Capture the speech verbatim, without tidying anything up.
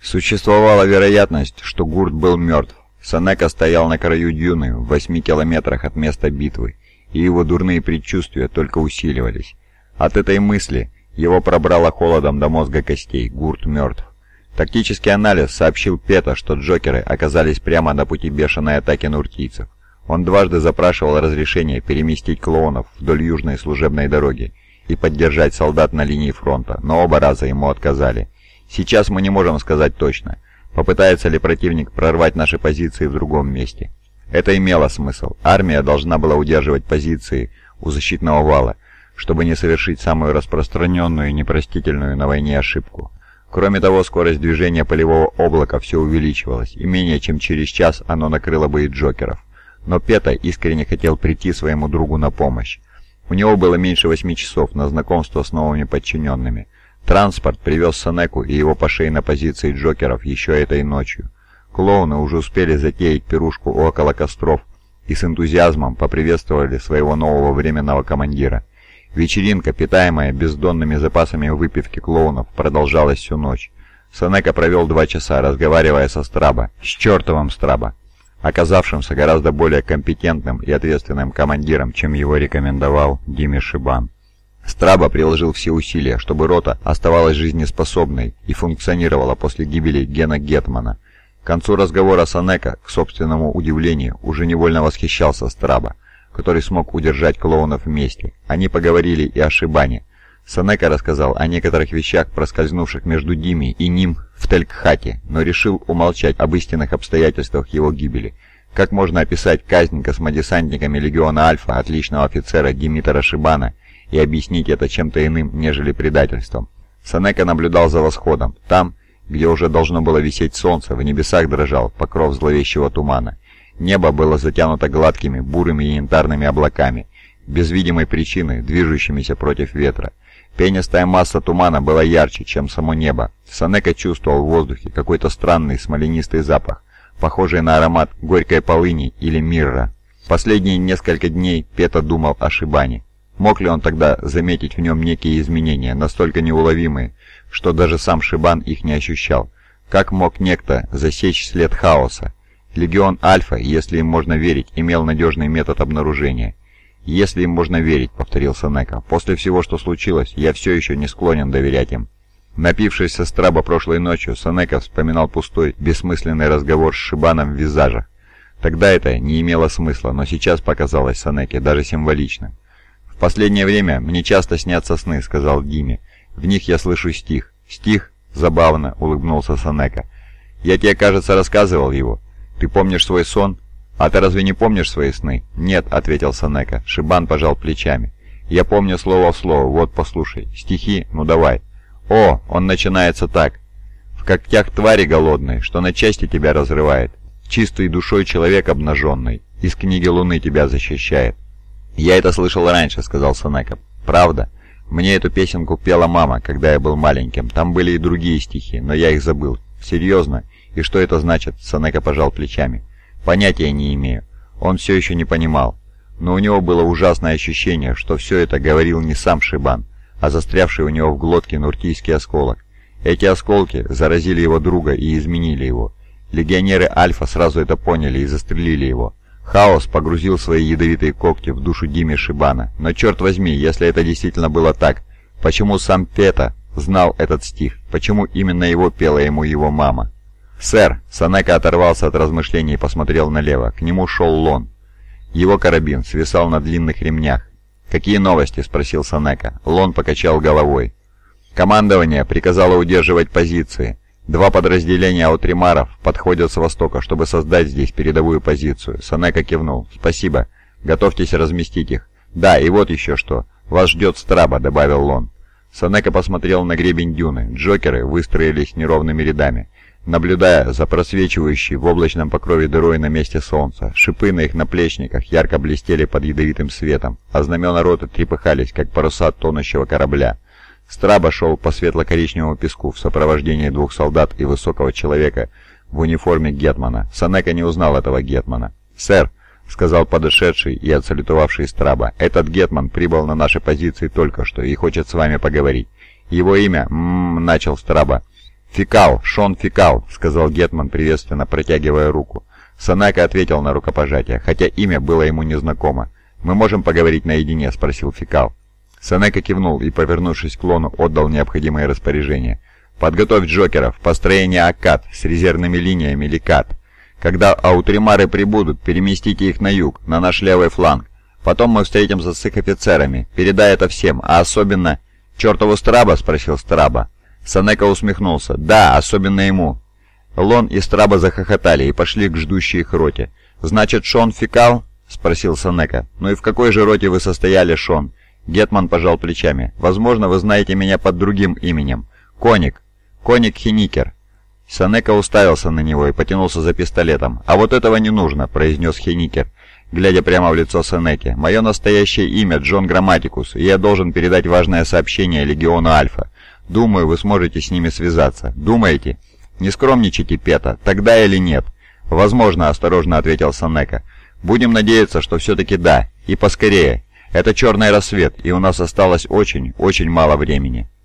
Существовала вероятность, что Гурт был мертв. Сенека стоял на краю дюны в восьми километрах от места битвы, и его дурные предчувствия только усиливались. От этой мысли его пробрало холодом до мозга костей. Гурт мертв. Тактический анализ сообщил Пета, что Джокеры оказались прямо на пути бешеной атаки нуртийцев. Он дважды запрашивал разрешение переместить клоунов вдоль южной служебной дороги и поддержать солдат на линии фронта, но оба раза ему отказали. Сейчас мы не можем сказать точно, попытается ли противник прорвать наши позиции в другом месте. Это имело смысл. Армия должна была удерживать позиции у защитного вала, чтобы не совершить самую распространенную и непростительную на войне ошибку. Кроме того, скорость движения полевого облака все увеличивалась, и менее чем через час оно накрыло бы и Джокеров. Но Пета искренне хотел прийти своему другу на помощь. У него было меньше восьми часов на знакомство с новыми подчиненными. Транспорт привез Сенеку и его пашей на позиции Джокеров еще этой ночью. Клоуны уже успели затеять пирушку около костров и с энтузиазмом поприветствовали своего нового временного командира. Вечеринка, питаемая бездонными запасами выпивки клоунов, продолжалась всю ночь. Сенека провел два часа, разговаривая со Страбо, с чертовым Страбо, оказавшимся гораздо более компетентным и ответственным командиром, чем его рекомендовал Диме Шибан. Страбо приложил все усилия, чтобы рота оставалась жизнеспособной и функционировала после гибели Гена Гетмана. К концу разговора Сенека, к собственному удивлению, уже невольно восхищался Страбо, который смог удержать клоунов вместе. Они поговорили и о Шибане. Сенека рассказал о некоторых вещах, проскользнувших между Дими и ним в Телькхате, но решил умолчать об истинных обстоятельствах его гибели. Как можно описать казнь космодесантниками легиона Альфа отличного офицера Димитра Шибана и объяснить это чем-то иным, нежели предательством? Сенека наблюдал за восходом. Там, где уже должно было висеть солнце, в небесах дрожал покров зловещего тумана. Небо было затянуто гладкими, бурыми и янтарными облаками, без видимой причины, движущимися против ветра. Пенистая масса тумана была ярче, чем само небо. Сенека чувствовал в воздухе какой-то странный смоленистый запах, похожий на аромат горькой полыни или мирра. Последние несколько дней Пета думал о Шибане. Мог ли он тогда заметить в нем некие изменения, настолько неуловимые, что даже сам Шибан их не ощущал? Как мог некто засечь след хаоса? Легион Альфа, если им можно верить, имел надежный метод обнаружения. «Если им можно верить», — повторил Сенека. «После всего, что случилось, я все еще не склонен доверять им». Напившись со Страбо прошлой ночью, Сенека вспоминал пустой, бессмысленный разговор с Шибаном в визажах. Тогда это не имело смысла, но сейчас показалось Сенеке даже символичным. «В последнее время мне часто снятся сны», — сказал Диме. «В них я слышу стих». «Стих?» — забавно улыбнулся Сенека. «Я тебе, кажется, рассказывал его. Ты помнишь свой сон? А ты разве не помнишь свои сны?» «Нет», — ответил Сенека. Шибан пожал плечами. «Я помню слово в слово. Вот, послушай. Стихи? Ну давай». «О, он начинается так. В когтях твари голодной, что на части тебя разрывает. Чистой душой человек обнаженный. Из книги Луны тебя защищает». «Я это слышал раньше», — сказал Сенека. «Правда? Мне эту песенку пела мама, когда я был маленьким. Там были и другие стихи, но я их забыл». «Серьезно? И что это значит?» — Сенека пожал плечами. «Понятия не имею». Он все еще не понимал. Но у него было ужасное ощущение, что все это говорил не сам Шибан, а застрявший у него в глотке нуртийский осколок. Эти осколки заразили его друга и изменили его. Легионеры Альфа сразу это поняли и застрелили его. Хаос погрузил свои ядовитые когти в душу Диме Шибана. Но черт возьми, если это действительно было так, почему сам Пета знал этот стих? Почему именно его пела ему его мама? «Сэр!» — Сенека оторвался от размышлений и посмотрел налево. К нему шел Лон. Его карабин свисал на длинных ремнях. «Какие новости?» — спросил Сенека. Лон покачал головой. «Командование приказало удерживать позиции. Два подразделения аутримаров подходят с востока, чтобы создать здесь передовую позицию». Сенека кивнул. «Спасибо. Готовьтесь разместить их». «Да, и вот еще что. Вас ждет Страбо», — добавил Лон. Сенека посмотрел на гребень дюны. Джокеры выстроились неровными рядами, наблюдая за просвечивающей в облачном покрове дырой на месте солнца. Шипы на их наплечниках ярко блестели под ядовитым светом, а знамена роты трепыхались, как паруса тонущего корабля. Страбо шел по светло-коричневому песку в сопровождении двух солдат и высокого человека в униформе гетмана. Сенека не узнал этого гетмана. «Сэр», — сказал подошедший и отсалютовавший Страбо, — «этот гетман прибыл на наши позиции только что и хочет с вами поговорить. Его имя...» — начал Страбо. «Фекал, Шон Фекал», — сказал гетман, приветственно протягивая руку. Сенека ответил на рукопожатие, хотя имя было ему незнакомо. «Мы можем поговорить наедине?» — спросил Фекал. Сенека кивнул и, повернувшись к Лону, отдал необходимые распоряжения. «Подготовь джокеров, построение Аккад с резервными линиями Ликат. Когда аутримары прибудут, переместите их на юг, на наш левый фланг. Потом мы встретимся с их офицерами. Передай это всем, а особенно...» «Чертову Страба?» — спросил Страба. Сенека усмехнулся. «Да, особенно ему». Лон и Страба захохотали и пошли к ждущей их роте. «Значит, Шон Фекал?» — спросил Сенека. «Ну и в какой же роте вы состояли, Шон?» Гетман пожал плечами. «Возможно, вы знаете меня под другим именем. Коник. Коник Хеникер». Сенека уставился на него и потянулся за пистолетом. «А вот этого не нужно», — произнес Хеникер, глядя прямо в лицо Сенеке. «Мое настоящее имя Джон Грамматикус, и я должен передать важное сообщение Легиону Альфа. Думаю, вы сможете с ними связаться. Думаете? Не скромничайте, Пета, тогда или нет?» «Возможно», — осторожно ответил Сенека. «Будем надеяться, что все-таки да, и поскорее. Это черный рассвет, и у нас осталось очень, очень мало времени».